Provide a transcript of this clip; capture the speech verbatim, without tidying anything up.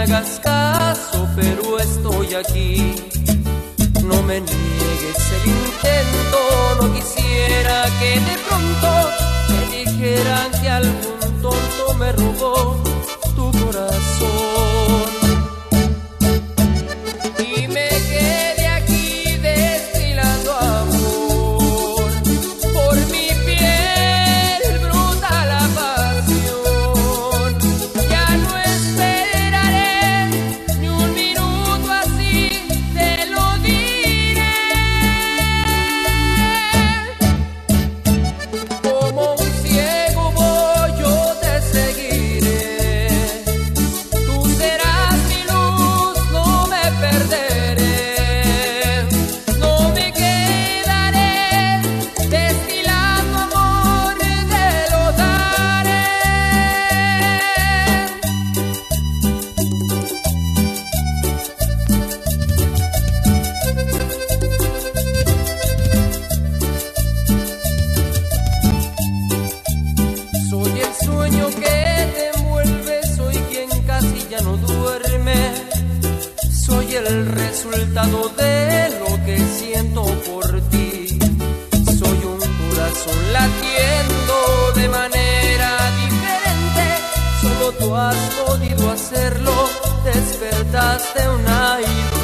hagas caso, pero estoy aquí. No me niegues el intento, no quisiera que de pronto me dijeran que algún tonto me robó tu corazón. Y me quedé aquí destilando amor, por mi piel brota la pasión. Ya no esperaré ni un minuto, así te lo diré. Como un ciego voy, yo te seguiré. Tú serás mi luz, no me perderé. No me quedaré destilando amor, te lo daré. Soy el sueño que te envuelve, soy quien casi ya no duerme. Soy el resultado de lo que siento por ti. Soy un corazón latiendo de manera diferente. Solo tú has podido hacerlo, despertaste una ilusión.